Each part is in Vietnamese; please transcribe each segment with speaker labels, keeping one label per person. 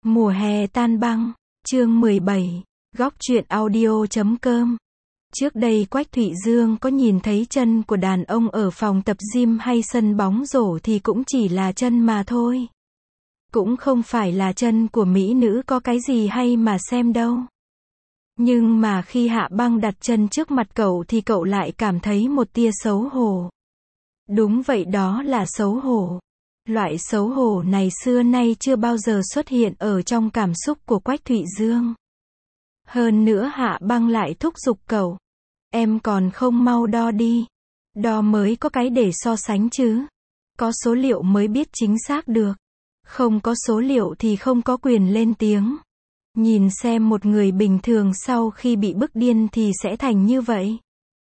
Speaker 1: Mùa hè tan băng, chương 17, góc truyện audio.com. Trước đây Quách Thụy Dương có nhìn thấy chân của đàn ông ở phòng tập gym hay sân bóng rổ thì cũng chỉ là chân mà thôi. Cũng không phải là chân của mỹ nữ có cái gì hay mà xem đâu. Nhưng mà khi Hạ Băng đặt chân trước mặt cậu thì cậu lại cảm thấy một tia xấu hổ. Đúng vậy, đó là xấu hổ. Loại xấu hổ này xưa nay chưa bao giờ xuất hiện ở trong cảm xúc của Quách Thụy Dương. Hơn nữa Hạ Băng lại thúc giục cậu. Em còn không mau đo đi. Đo mới có cái để so sánh chứ. Có số liệu mới biết chính xác được. Không có số liệu thì không có quyền lên tiếng. Nhìn xem một người bình thường sau khi bị bức điên thì sẽ thành như vậy.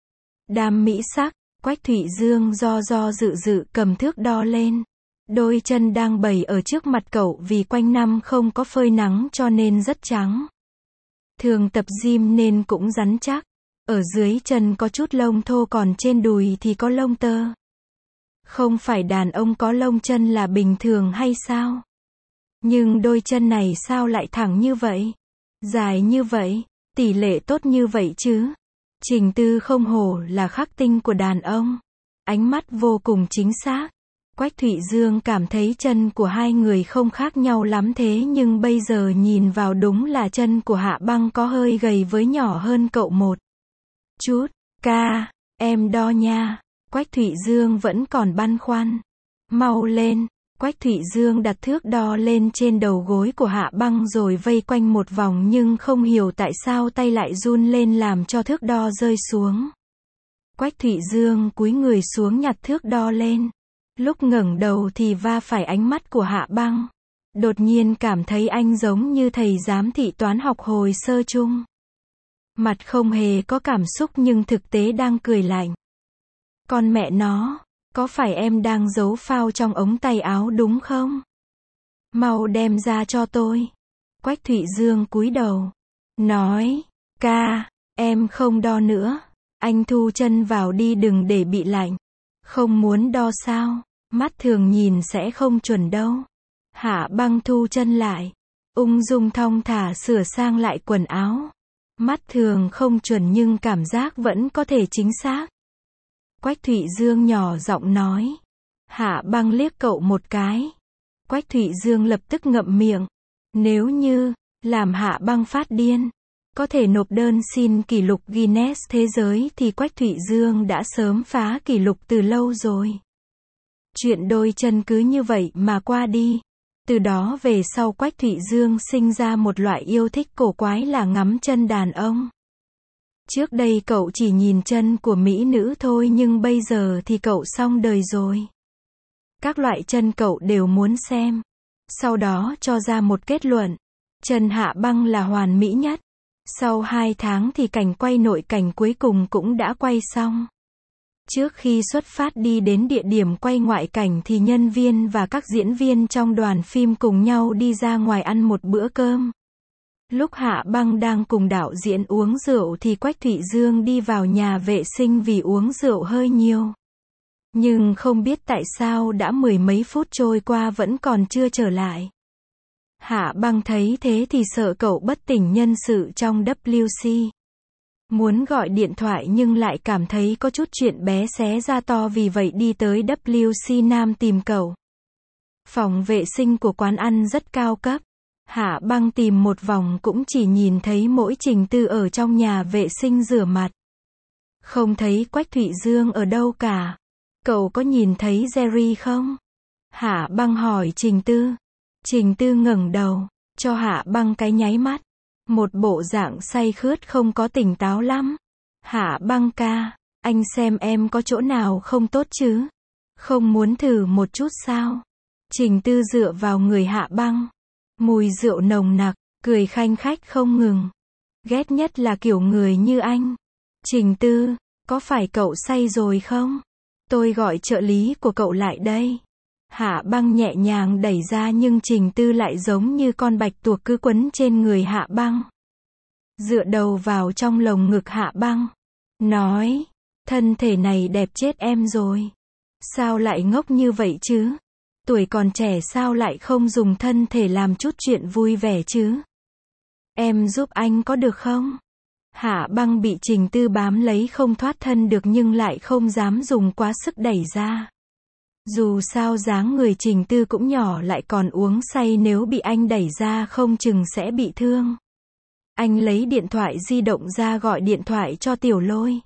Speaker 1: Đam mỹ sắc, Quách Thụy Dương do dự dự cầm thước đo lên. Đôi chân đang bày ở trước mặt cậu vì quanh năm không có phơi nắng cho nên rất trắng. Thường tập gym nên cũng rắn chắc. Ở dưới chân có chút lông thô còn trên đùi thì có lông tơ. Không phải đàn ông có lông chân là bình thường hay sao? Nhưng đôi chân này sao lại thẳng như vậy? Dài như vậy? Tỷ lệ tốt như vậy chứ? Trình tư không hổ là khắc tinh của đàn ông. Ánh mắt vô cùng chính xác. Quách Thụy Dương cảm thấy chân của hai người không khác nhau lắm thế nhưng bây giờ nhìn vào đúng là chân của Hạ Băng có hơi gầy với nhỏ hơn cậu một chút. Ca, em đo nha. Quách Thụy Dương vẫn còn băn khoăn. Mau lên. Quách Thụy Dương đặt thước đo lên trên đầu gối của Hạ Băng rồi vây quanh một vòng nhưng không hiểu tại sao tay lại run lên làm cho thước đo rơi xuống. Quách Thụy Dương cúi người xuống nhặt thước đo lên. Lúc ngẩng đầu thì va phải ánh mắt của Hạ Băng. Đột nhiên cảm thấy anh giống như thầy giám thị toán học hồi sơ chung. Mặt không hề có cảm xúc nhưng thực tế đang cười lạnh. Con mẹ nó, có phải em đang giấu phao trong ống tay áo đúng không? Mau đem ra cho tôi. Quách Thụy Dương cúi đầu. Nói, ca, em không đo nữa. Anh thu chân vào đi đừng để bị lạnh. Không muốn đo sao? Mắt thường nhìn sẽ không chuẩn đâu. Hạ Băng thu chân lại. Ung dung thong thả sửa sang lại quần áo. Mắt thường không chuẩn nhưng cảm giác vẫn có thể chính xác. Quách Thụy Dương nhỏ giọng nói. Hạ Băng liếc cậu một cái. Quách Thụy Dương lập tức ngậm miệng. Nếu như làm Hạ Băng phát điên, có thể nộp đơn xin kỷ lục Guinness thế giới thì Quách Thụy Dương đã sớm phá kỷ lục từ lâu rồi. Chuyện đôi chân cứ như vậy mà qua đi. Từ đó về sau Quách Thụy Dương sinh ra một loại yêu thích cổ quái là ngắm chân đàn ông. Trước đây cậu chỉ nhìn chân của mỹ nữ thôi nhưng bây giờ thì cậu xong đời rồi. Các loại chân cậu đều muốn xem. Sau đó cho ra một kết luận. Chân Hạ Băng là hoàn mỹ nhất. Sau 2 tháng thì cảnh quay nội cảnh cuối cùng cũng đã quay xong. Trước khi xuất phát đi đến địa điểm quay ngoại cảnh thì nhân viên và các diễn viên trong đoàn phim cùng nhau đi ra ngoài ăn một bữa cơm. Lúc Hạ Băng đang cùng đạo diễn uống rượu thì Quách Thụy Dương đi vào nhà vệ sinh vì uống rượu hơi nhiều. Nhưng không biết tại sao đã mười mấy phút trôi qua vẫn còn chưa trở lại. Hạ Băng thấy thế thì sợ cậu bất tỉnh nhân sự trong WC. Muốn gọi điện thoại nhưng lại cảm thấy có chút chuyện bé xé ra to vì vậy đi tới WC Nam tìm cậu. Phòng vệ sinh của quán ăn rất cao cấp. Hạ Băng tìm một vòng cũng chỉ nhìn thấy mỗi Trình Tư ở trong nhà vệ sinh rửa mặt. Không thấy Quách Thụy Dương ở đâu cả. Cậu có nhìn thấy Jerry không? Hạ Băng hỏi Trình Tư. Trình Tư ngẩng đầu, cho Hạ Băng cái nháy mắt. Một bộ dạng say khướt không có tỉnh táo lắm. Hạ Băng ca, anh xem em có chỗ nào không tốt chứ? Không muốn thử một chút sao? Trình Tư dựa vào người Hạ Băng. Mùi rượu nồng nặc, cười khanh khách không ngừng. Ghét nhất là kiểu người như anh. Trình Tư, có phải cậu say rồi không? Tôi gọi trợ lý của cậu lại đây. Hạ Băng nhẹ nhàng đẩy ra nhưng Trình Tư lại giống như con bạch tuộc cứ quấn trên người Hạ Băng. Dựa đầu vào trong lồng ngực Hạ Băng. Nói, thân thể này đẹp chết em rồi. Sao lại ngốc như vậy chứ? Tuổi còn trẻ sao lại không dùng thân thể làm chút chuyện vui vẻ chứ? Em giúp anh có được không? Hạ Băng bị Trình Tư bám lấy không thoát thân được nhưng lại không dám dùng quá sức đẩy ra. Dù sao dáng người Trình Tư cũng nhỏ lại còn uống say, nếu bị anh đẩy ra không chừng sẽ bị thương. Anh lấy điện thoại di động ra gọi điện thoại cho Tiểu Lôi.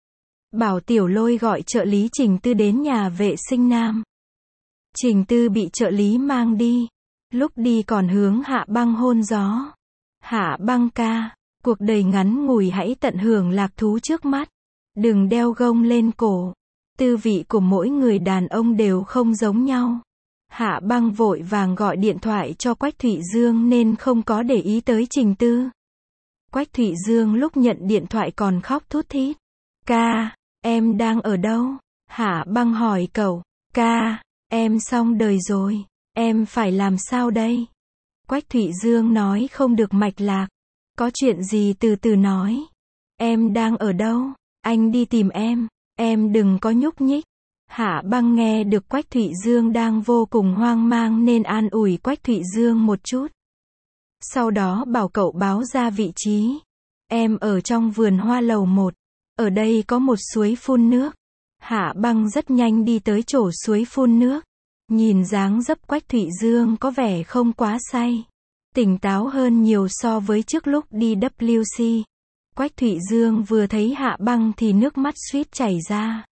Speaker 1: Bảo Tiểu Lôi gọi trợ lý Trình Tư đến nhà vệ sinh nam. Trình Tư bị trợ lý mang đi. Lúc đi còn hướng Hạ Băng hôn gió. Hạ Băng ca, cuộc đời ngắn ngủi hãy tận hưởng lạc thú trước mắt. Đừng đeo gông lên cổ. Tư vị của mỗi người đàn ông đều không giống nhau. Hạ Băng vội vàng gọi điện thoại cho Quách Thụy Dương nên không có để ý tới Trình Tư. Quách Thụy Dương lúc nhận điện thoại còn khóc thút thít. Ca, em đang ở đâu? Hạ Băng hỏi cậu. Ca, em xong đời rồi. Em phải làm sao đây? Quách Thụy Dương nói không được mạch lạc. Có chuyện gì từ từ nói. Em đang ở đâu? Anh đi tìm em đừng có nhúc nhích. Hạ Băng nghe được Quách Thụy Dương đang vô cùng hoang mang nên an ủi Quách Thụy Dương một chút. Sau đó bảo cậu báo ra vị trí. Em ở trong vườn hoa lầu 1. Ở đây có một suối phun nước. Hạ Băng rất nhanh đi tới chỗ suối phun nước. Nhìn dáng dấp Quách Thụy Dương có vẻ không quá say. Tỉnh táo hơn nhiều so với trước lúc đi WC. Quách Thụy Dương vừa thấy Hạ Băng thì nước mắt suýt chảy ra.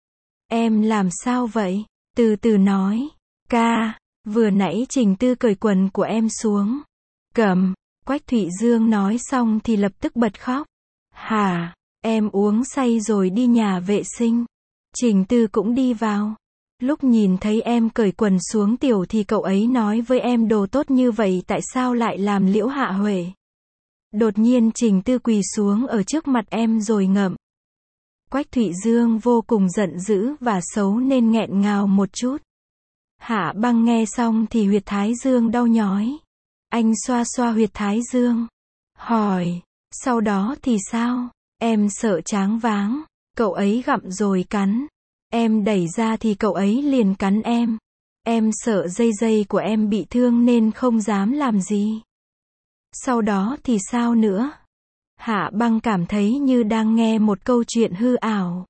Speaker 1: Em làm sao vậy? Từ từ nói. Ca, vừa nãy Trình Tư cởi quần của em xuống. Cầm. Quách Thụy Dương nói xong thì lập tức bật khóc. Hả? Em uống say rồi đi nhà vệ sinh. Trình Tư cũng đi vào. Lúc nhìn thấy em cởi quần xuống tiểu thì cậu ấy nói với em đồ tốt như vậy tại sao lại làm Liễu Hạ Huệ. Đột nhiên Trình Tư quỳ xuống ở trước mặt em rồi ngậm. Quách Thụy Dương vô cùng giận dữ và xấu nên nghẹn ngào một chút. Hạ Băng nghe xong thì huyệt thái dương đau nhói. Anh xoa xoa huyệt thái dương. Hỏi, sau đó thì sao? Em sợ choáng váng. Cậu ấy gặm rồi cắn. Em đẩy ra thì cậu ấy liền cắn em. Em sợ dây dây của em bị thương nên không dám làm gì. Sau đó thì sao nữa? Hạ Băng cảm thấy như đang nghe một câu chuyện hư ảo.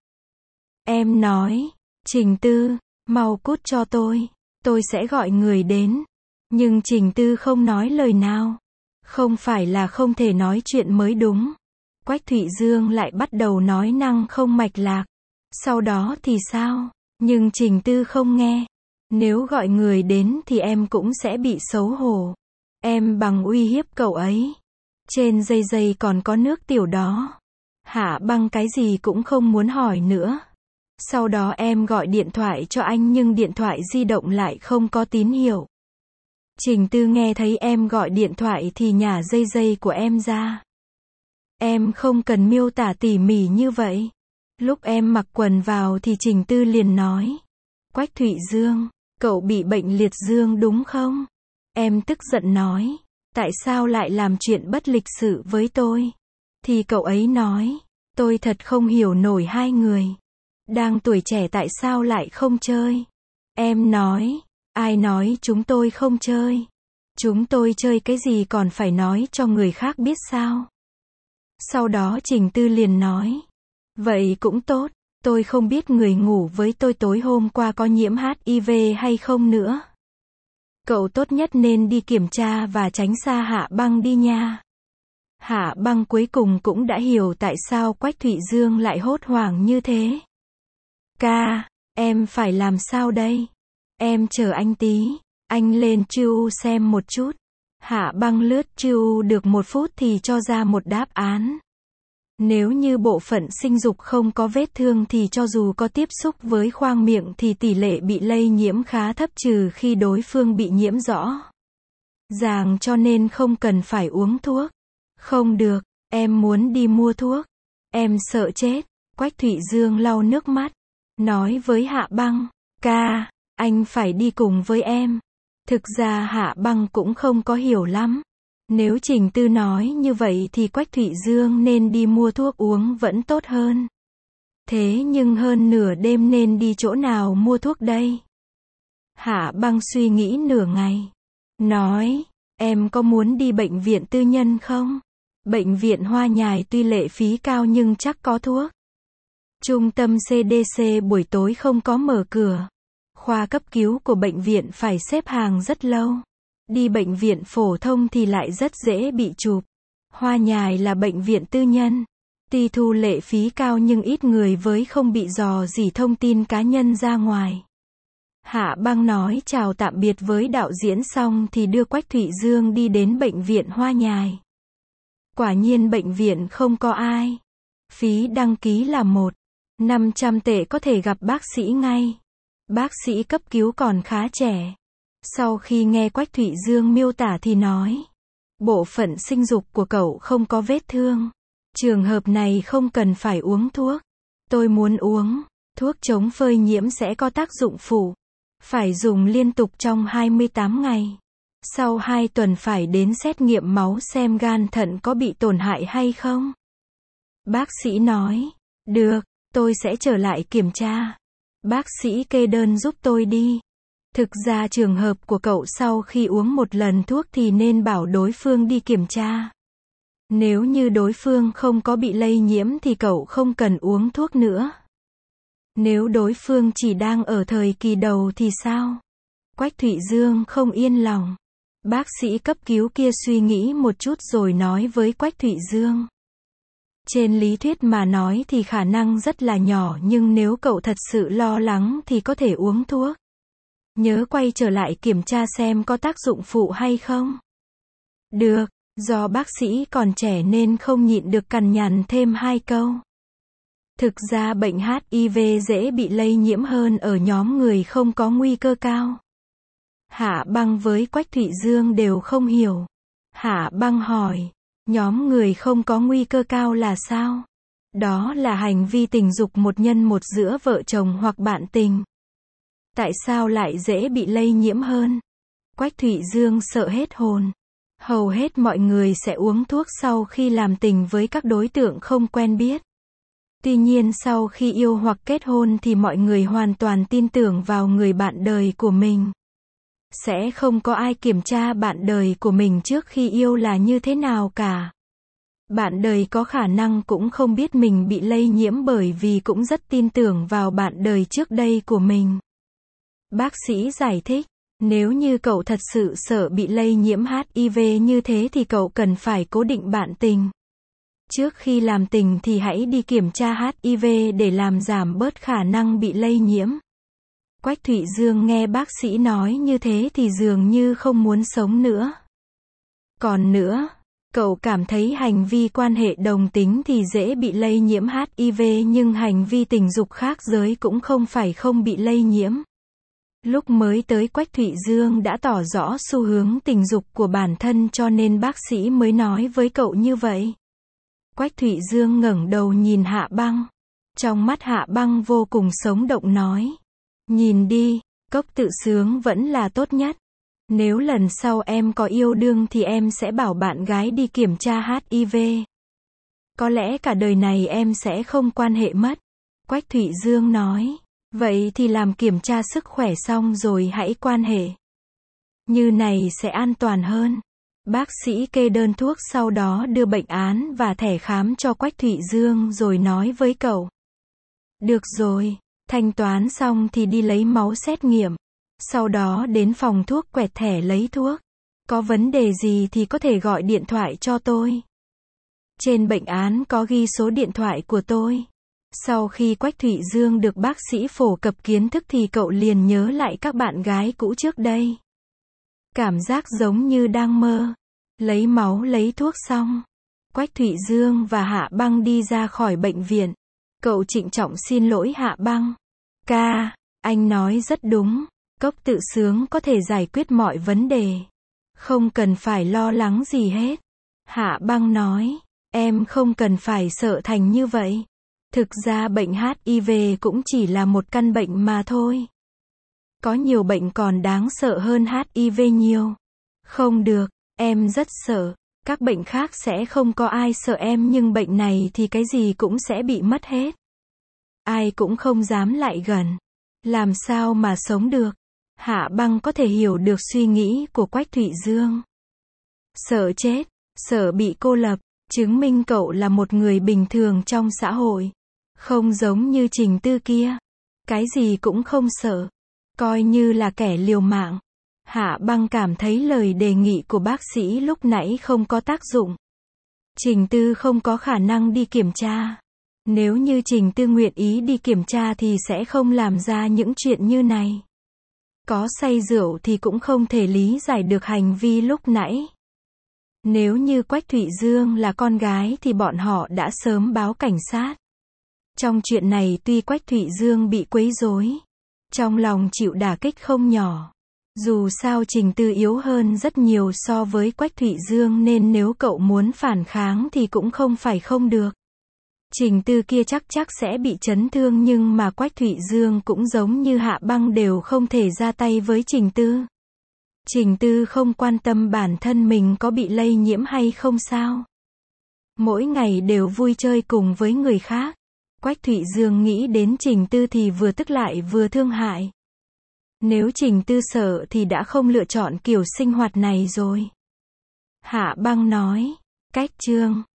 Speaker 1: Em nói, Trình Tư, mau cút cho tôi sẽ gọi người đến. Nhưng Trình Tư không nói lời nào. Không phải là không thể nói chuyện mới đúng. Quách Thụy Dương lại bắt đầu nói năng không mạch lạc. Sau đó thì sao? Nhưng Trình Tư không nghe. Nếu gọi người đến thì em cũng sẽ bị xấu hổ. Em bằng uy hiếp cậu ấy. Trên dây dây còn có nước tiểu đó. Hạ Băng cái gì cũng không muốn hỏi nữa. Sau đó em gọi điện thoại cho anh nhưng điện thoại di động lại không có tín hiệu. Trình Tư nghe thấy em gọi điện thoại thì nhả dây dây của em ra. Em không cần miêu tả tỉ mỉ như vậy. Lúc em mặc quần vào thì Trình Tư liền nói. Quách Thụy Dương, cậu bị bệnh liệt dương đúng không? Em tức giận nói. Tại sao lại làm chuyện bất lịch sự với tôi? Thì cậu ấy nói. Tôi thật không hiểu nổi hai người. Đang tuổi trẻ tại sao lại không chơi? Em nói. Ai nói chúng tôi không chơi? Chúng tôi chơi cái gì còn phải nói cho người khác biết sao? Sau đó Trình Tư liền nói. Vậy cũng tốt, tôi không biết người ngủ với tôi tối hôm qua có nhiễm HIV hay không nữa. Cậu tốt nhất nên đi kiểm tra và tránh xa Hạ Băng đi nha. Hạ Băng cuối cùng cũng đã hiểu tại sao Quách Thụy Dương lại hốt hoảng như thế. Ca, em phải làm sao đây? Em chờ anh tí. Anh lên Chiu xem một chút. Hạ Băng lướt Chiu được 1 phút thì cho ra một đáp án. Nếu như bộ phận sinh dục không có vết thương thì cho dù có tiếp xúc với khoang miệng thì tỷ lệ bị lây nhiễm khá thấp trừ khi đối phương bị nhiễm rõ ràng, cho nên không cần phải uống thuốc. Không được, em muốn đi mua thuốc. Em sợ chết. Quách Thụy Dương lau nước mắt. Nói với Hạ Băng. Ca, anh phải đi cùng với em. Thực ra Hạ Băng cũng không có hiểu lắm. Nếu Trình Tư nói như vậy thì Quách Thụy Dương nên đi mua thuốc uống vẫn tốt hơn. Thế nhưng hơn nửa đêm nên đi chỗ nào mua thuốc đây? Hạ Băng suy nghĩ nửa ngày. Nói, em có muốn đi bệnh viện tư nhân không? Bệnh viện Hoa Nhài tuy lệ phí cao nhưng chắc có thuốc. Trung tâm CDC buổi tối không có mở cửa. Khoa cấp cứu của bệnh viện phải xếp hàng rất lâu. Đi bệnh viện phổ thông thì lại rất dễ bị chụp. Hoa Nhài là bệnh viện tư nhân. Tuy thu lệ phí cao nhưng ít người với không bị dò dỉ thông tin cá nhân ra ngoài. Hạ Băng nói chào tạm biệt với đạo diễn xong thì đưa Quách Thụy Dương đi đến bệnh viện Hoa Nhài. Quả nhiên bệnh viện không có ai. Phí đăng ký là 500 tệ có thể gặp bác sĩ ngay. Bác sĩ cấp cứu còn khá trẻ. Sau khi nghe Quách Thụy Dương miêu tả thì nói, bộ phận sinh dục của cậu không có vết thương. Trường hợp này không cần phải uống thuốc. Tôi muốn uống. Thuốc chống phơi nhiễm sẽ có tác dụng phụ. Phải dùng liên tục trong 28 ngày. Sau 2 tuần phải đến xét nghiệm máu xem gan thận có bị tổn hại hay không. Bác sĩ nói, được, tôi sẽ trở lại kiểm tra. Bác sĩ kê đơn giúp tôi đi. Thực ra trường hợp của cậu sau khi uống một lần thuốc thì nên bảo đối phương đi kiểm tra. Nếu như đối phương không có bị lây nhiễm thì cậu không cần uống thuốc nữa. Nếu đối phương chỉ đang ở thời kỳ đầu thì sao? Quách Thụy Dương không yên lòng. Bác sĩ cấp cứu kia suy nghĩ một chút rồi nói với Quách Thụy Dương. Trên lý thuyết mà nói thì khả năng rất là nhỏ nhưng nếu cậu thật sự lo lắng thì có thể uống thuốc. Nhớ quay trở lại kiểm tra xem có tác dụng phụ hay không. Được, do bác sĩ còn trẻ nên không nhịn được cằn nhằn thêm 2 câu. Thực ra bệnh HIV dễ bị lây nhiễm hơn ở nhóm người không có nguy cơ cao. Hạ Băng với Quách Thụy Dương đều không hiểu. Hạ Băng hỏi, nhóm người không có nguy cơ cao là sao? Đó là hành vi tình dục một nhân một giữa vợ chồng hoặc bạn tình. Tại sao lại dễ bị lây nhiễm hơn? Quách Thụy Dương sợ hết hồn. Hầu hết mọi người sẽ uống thuốc sau khi làm tình với các đối tượng không quen biết. Tuy nhiên sau khi yêu hoặc kết hôn thì mọi người hoàn toàn tin tưởng vào người bạn đời của mình. Sẽ không có ai kiểm tra bạn đời của mình trước khi yêu là như thế nào cả. Bạn đời có khả năng cũng không biết mình bị lây nhiễm bởi vì cũng rất tin tưởng vào bạn đời trước đây của mình. Bác sĩ giải thích, nếu như cậu thật sự sợ bị lây nhiễm HIV như thế thì cậu cần phải cố định bạn tình. Trước khi làm tình thì hãy đi kiểm tra HIV để làm giảm bớt khả năng bị lây nhiễm. Quách Thụy Dương nghe bác sĩ nói như thế thì dường như không muốn sống nữa. Còn nữa, cậu cảm thấy hành vi quan hệ đồng tính thì dễ bị lây nhiễm HIV nhưng hành vi tình dục khác giới cũng không phải không bị lây nhiễm. Lúc mới tới Quách Thụy Dương đã tỏ rõ xu hướng tình dục của bản thân cho nên bác sĩ mới nói với cậu như vậy. Quách Thụy Dương ngẩng đầu nhìn Hạ Băng. Trong mắt Hạ Băng vô cùng sống động nói. Nhìn đi, cốc tự sướng vẫn là tốt nhất. Nếu lần sau em có yêu đương thì em sẽ bảo bạn gái đi kiểm tra HIV. Có lẽ cả đời này em sẽ không quan hệ mất. Quách Thụy Dương nói. Vậy thì làm kiểm tra sức khỏe xong rồi hãy quan hệ. Như này sẽ an toàn hơn. Bác sĩ kê đơn thuốc sau đó đưa bệnh án và thẻ khám cho Quách Thụy Dương rồi nói với cậu. Được rồi, thanh toán xong thì đi lấy máu xét nghiệm. Sau đó đến phòng thuốc quẹt thẻ lấy thuốc. Có vấn đề gì thì có thể gọi điện thoại cho tôi. Trên bệnh án có ghi số điện thoại của tôi. Sau khi Quách Thụy Dương được bác sĩ phổ cập kiến thức thì cậu liền nhớ lại các bạn gái cũ trước đây. Cảm giác giống như đang mơ. Lấy máu lấy thuốc xong. Quách Thụy Dương và Hạ Băng đi ra khỏi bệnh viện. Cậu trịnh trọng xin lỗi Hạ Băng. Ca, anh nói rất đúng. Cốc tự sướng có thể giải quyết mọi vấn đề. Không cần phải lo lắng gì hết. Hạ Băng nói. Em không cần phải sợ thành như vậy. Thực ra bệnh HIV cũng chỉ là một căn bệnh mà thôi. Có nhiều bệnh còn đáng sợ hơn HIV nhiều. Không được, em rất sợ. Các bệnh khác sẽ không có ai sợ em nhưng bệnh này thì cái gì cũng sẽ bị mất hết. Ai cũng không dám lại gần. Làm sao mà sống được. Hạ Băng có thể hiểu được suy nghĩ của Quách Thụy Dương. Sợ chết, sợ bị cô lập, chứng minh cậu là một người bình thường trong xã hội. Không giống như Trình Tư kia. Cái gì cũng không sợ. Coi như là kẻ liều mạng. Hạ Băng cảm thấy lời đề nghị của bác sĩ lúc nãy không có tác dụng. Trình Tư không có khả năng đi kiểm tra. Nếu như Trình Tư nguyện ý đi kiểm tra thì sẽ không làm ra những chuyện như này. Có say rượu thì cũng không thể lý giải được hành vi lúc nãy. Nếu như Quách Thụy Dương là con gái thì bọn họ đã sớm báo cảnh sát. Trong chuyện này tuy Quách Thụy Dương bị quấy rối, trong lòng chịu đả kích không nhỏ. Dù sao Trình Tư yếu hơn rất nhiều so với Quách Thụy Dương nên nếu cậu muốn phản kháng thì cũng không phải không được. Trình Tư kia chắc sẽ bị chấn thương nhưng mà Quách Thụy Dương cũng giống như Hạ Băng đều không thể ra tay với Trình Tư. Trình Tư không quan tâm bản thân mình có bị lây nhiễm hay không sao. Mỗi ngày đều vui chơi cùng với người khác. Quách Thụy Dương nghĩ đến Trình Tư thì vừa tức lại vừa thương hại. Nếu Trình Tư sợ thì đã không lựa chọn kiểu sinh hoạt này rồi. Hạ Băng nói, cách chương